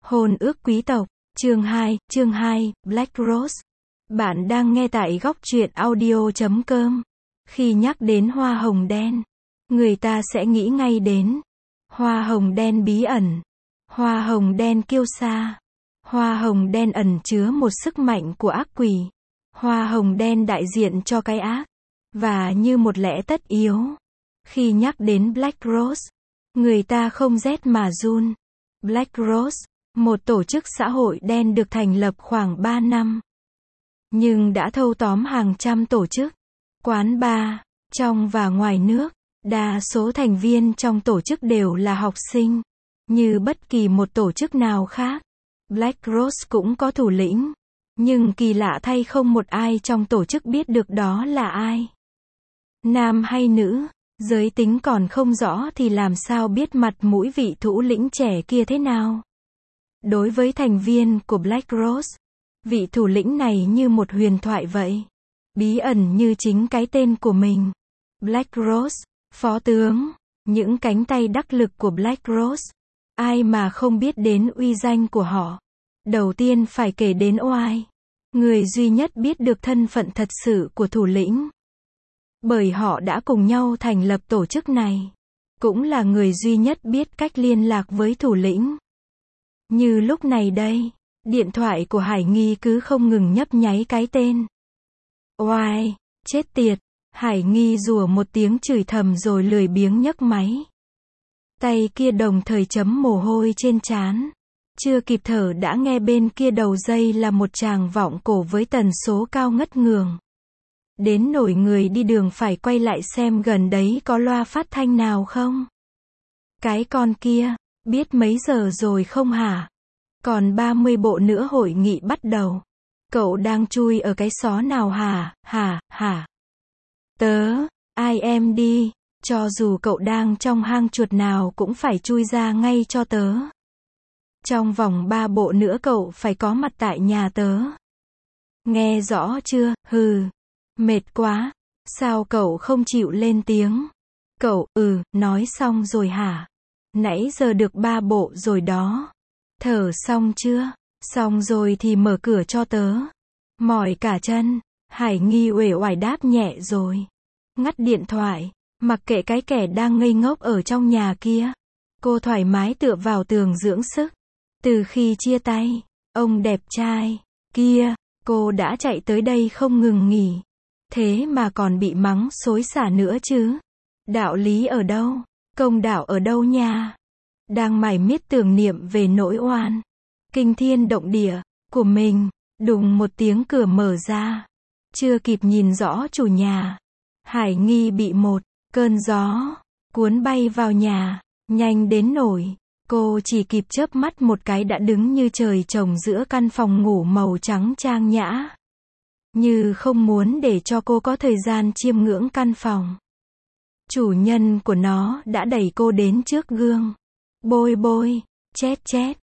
Hôn ước quý tộc, chương 2, Black Rose. Bạn đang nghe tại góc truyện audio.com. Khi nhắc đến hoa hồng đen, người ta sẽ nghĩ ngay đến hoa hồng đen bí ẩn, hoa hồng đen kiêu sa, hoa hồng đen ẩn chứa một sức mạnh của ác quỷ, hoa hồng đen đại diện cho cái ác, và như một lẽ tất yếu, khi nhắc đến Black Rose, người ta không rét mà run. Black Rose, một tổ chức xã hội đen được thành lập khoảng 3 năm, nhưng đã thâu tóm hàng trăm tổ chức, quán bar, trong và ngoài nước. Đa số thành viên trong tổ chức đều là học sinh, như bất kỳ một tổ chức nào khác. Black Rose cũng có thủ lĩnh, nhưng kỳ lạ thay không một ai trong tổ chức biết được đó là ai. Nam hay nữ, giới tính còn không rõ thì làm sao biết mặt mũi vị thủ lĩnh trẻ kia thế nào. Đối với thành viên của Black Rose, vị thủ lĩnh này như một huyền thoại vậy, bí ẩn như chính cái tên của mình. Black Rose, phó tướng, những cánh tay đắc lực của Black Rose. Ai mà không biết đến uy danh của họ. Đầu tiên phải kể đến Oai, người duy nhất biết được thân phận thật sự của thủ lĩnh. Bởi họ đã cùng nhau thành lập tổ chức này. Cũng là người duy nhất biết cách liên lạc với thủ lĩnh. Như lúc này đây, điện thoại của Hải Nghi cứ không ngừng nhấp nháy cái tên. Oai, chết tiệt. Hải Nghi rủa một tiếng chửi thầm rồi lười biếng nhấc máy. Tay kia đồng thời chấm mồ hôi trên trán. Chưa kịp thở đã nghe bên kia đầu dây là một tràng vọng cổ với tần số cao ngất ngường. Đến nỗi người đi đường phải quay lại xem gần đấy có loa phát thanh nào không. Cái con kia, biết mấy giờ rồi không hả? Còn 30 bộ nữa hội nghị bắt đầu. Cậu đang chui ở cái xó nào hả? Tớ, ai em đi, cho dù cậu đang trong hang chuột nào cũng phải chui ra ngay cho tớ. Trong vòng 3 bộ nữa cậu phải có mặt tại nhà tớ. Nghe rõ chưa, mệt quá, sao cậu không chịu lên tiếng? Cậu, nói xong rồi hả? Nãy giờ được 3 bộ rồi đó. Thở xong chưa? Xong rồi thì mở cửa cho tớ. Mỏi cả chân. Hải Nghi uể oải đáp nhẹ rồi. Ngắt điện thoại, mặc kệ cái kẻ đang ngây ngốc ở trong nhà kia. Cô thoải mái tựa vào tường dưỡng sức. Từ khi chia tay, ông đẹp trai kia, cô đã chạy tới đây không ngừng nghỉ. Thế mà còn bị mắng xối xả nữa chứ. Đạo lý ở đâu? Công đạo ở đâu nha? Đang mải miết tưởng niệm về nỗi oan kinh thiên động địa của mình, đùng một tiếng cửa mở ra. Chưa kịp nhìn rõ chủ nhà, Hải Nghi bị một cơn gió cuốn bay vào nhà, nhanh đến nỗi cô chỉ kịp chớp mắt một cái đã đứng như trời trồng giữa căn phòng ngủ màu trắng trang nhã. Như không muốn để cho cô có thời gian chiêm ngưỡng căn phòng. Chủ nhân của nó đã đẩy cô đến trước gương. Bôi, chét,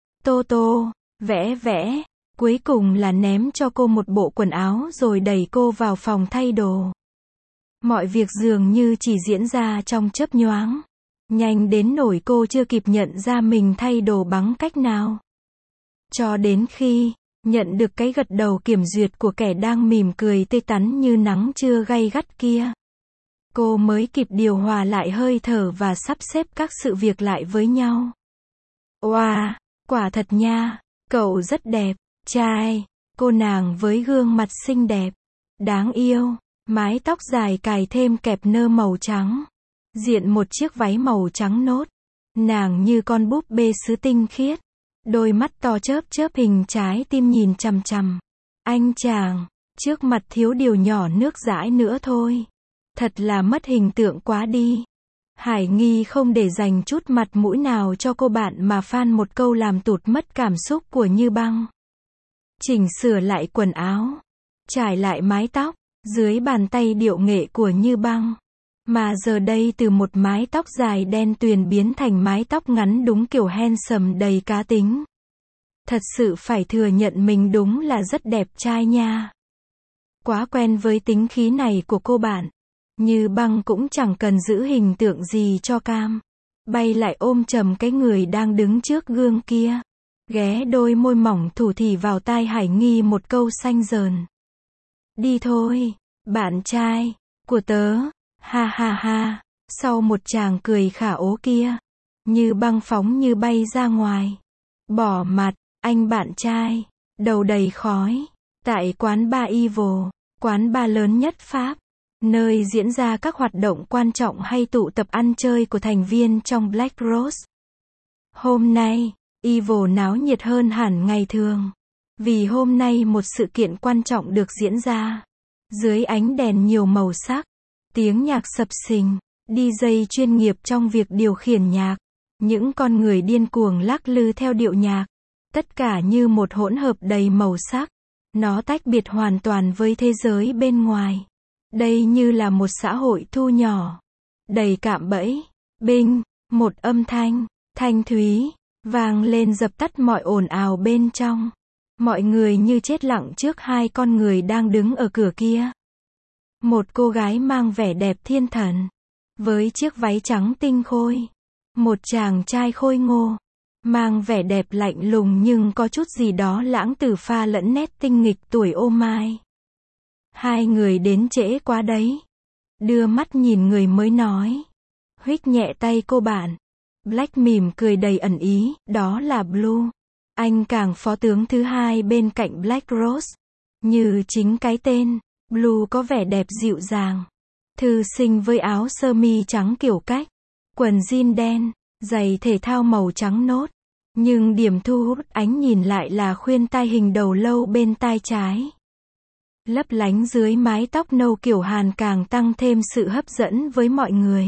tô, vẽ, cuối cùng là ném cho cô một bộ quần áo rồi đẩy cô vào phòng thay đồ. Mọi việc dường như chỉ diễn ra trong chớp nhoáng. Nhanh đến nỗi cô chưa kịp nhận ra mình thay đồ bằng cách nào. Cho đến khi nhận được cái gật đầu kiểm duyệt của kẻ đang mỉm cười tươi tắn như nắng trưa gay gắt kia. Cô mới kịp điều hòa lại hơi thở và sắp xếp các sự việc lại với nhau. Wow, quả thật nha, cậu rất đẹp trai. Cô nàng với gương mặt xinh đẹp, đáng yêu, mái tóc dài cài thêm kẹp nơ màu trắng, diện một chiếc váy màu trắng nốt. Nàng như con búp bê sứ tinh khiết, đôi mắt to chớp hình trái tim nhìn chằm chằm anh chàng, trước mặt thiếu điều nhỏ nước dãi nữa thôi. Thật là mất hình tượng quá đi. Hải Nghi không để dành chút mặt mũi nào cho cô bạn mà phan một câu làm tụt mất cảm xúc của Như Băng. Chỉnh sửa lại quần áo, trải lại mái tóc, dưới bàn tay điệu nghệ của Như Băng. Mà giờ đây từ một mái tóc dài đen tuyền biến thành mái tóc ngắn đúng kiểu handsome đầy cá tính. Thật sự phải thừa nhận mình đúng là rất đẹp trai nha. Quá quen với tính khí này của cô bạn. Như Băng cũng chẳng cần giữ hình tượng gì cho cam. Bay lại ôm chầm cái người đang đứng trước gương kia. ghé đôi môi mỏng thủ thỉ vào tai Hải Nghi một câu xanh dờn. Đi thôi, bạn trai của tớ, ha ha ha, sau một tràng cười khả ố kia, như băng phóng như bay ra ngoài. Bỏ mặt, anh bạn trai, đầu đầy khói, tại quán bar Evil, quán bar lớn nhất Pháp, nơi diễn ra các hoạt động quan trọng hay tụ tập ăn chơi của thành viên trong Black Rose. Hôm nay, Evil náo nhiệt hơn hẳn ngày thường, vì hôm nay một sự kiện quan trọng được diễn ra. Dưới ánh đèn nhiều màu sắc, tiếng nhạc sập sình, DJ chuyên nghiệp trong việc điều khiển nhạc, những con người điên cuồng lắc lư theo điệu nhạc, tất cả như một hỗn hợp đầy màu sắc. Nó tách biệt hoàn toàn với thế giới bên ngoài. Đây như là một xã hội thu nhỏ, đầy cạm bẫy. Binh, một âm thanh, thanh thúy, vang lên dập tắt mọi ồn ào bên trong. Mọi người như chết lặng trước hai con người đang đứng ở cửa kia. Một cô gái mang vẻ đẹp thiên thần, với chiếc váy trắng tinh khôi. Một chàng trai khôi ngô, mang vẻ đẹp lạnh lùng nhưng có chút gì đó lãng tử pha lẫn nét tinh nghịch tuổi ô mai. Hai người đến trễ quá đấy. Đưa mắt nhìn người mới nói. Huých nhẹ tay cô bạn. Black mỉm cười đầy ẩn ý, đó là Blue. Anh càng phó tướng thứ hai bên cạnh Black Rose. Như chính cái tên, Blue có vẻ đẹp dịu dàng, thư sinh với áo sơ mi trắng kiểu cách, quần jean đen, giày thể thao màu trắng nốt. Nhưng điểm thu hút ánh nhìn lại là khuyên tai hình đầu lâu bên tai trái. Lấp lánh dưới mái tóc nâu kiểu Hàn càng tăng thêm sự hấp dẫn với mọi người.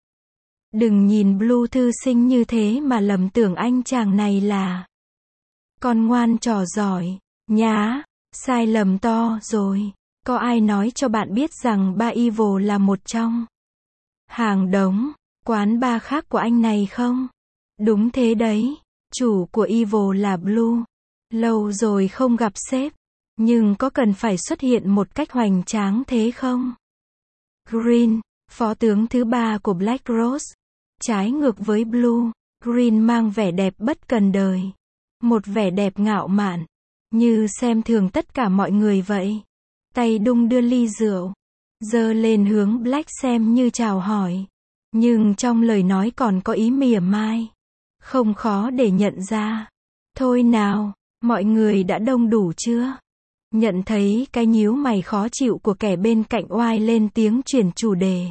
Đừng nhìn Blue thư sinh như thế mà lầm tưởng anh chàng này là con ngoan trò giỏi. Nhá, sai lầm to rồi. Có ai nói cho bạn biết rằng Bar Evil là một trong hàng đống quán bar khác của anh này không? Đúng thế đấy. Chủ của Evil là Blue. Lâu rồi không gặp sếp, nhưng có cần phải xuất hiện một cách hoành tráng thế không? Green, phó tướng thứ ba của Black Rose. Trái ngược với Blue, Green mang vẻ đẹp bất cần đời. Một vẻ đẹp ngạo mạn, như xem thường tất cả mọi người vậy. Tay đung đưa ly rượu, giơ lên hướng Black xem như chào hỏi. Nhưng trong lời nói còn có ý mỉa mai. Không khó để nhận ra. Thôi nào, mọi người đã đông đủ chưa? Nhận thấy cái nhíu mày khó chịu của kẻ bên cạnh oai lên tiếng chuyển chủ đề.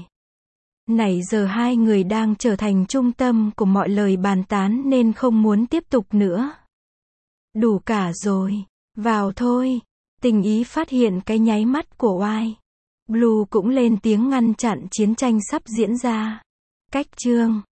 Nãy giờ hai người đang trở thành trung tâm của mọi lời bàn tán nên không muốn tiếp tục nữa. Đủ cả rồi, vào thôi. Tình ý phát hiện cái nháy mắt của oai. Blue cũng lên tiếng ngăn chặn chiến tranh sắp diễn ra. Cách chương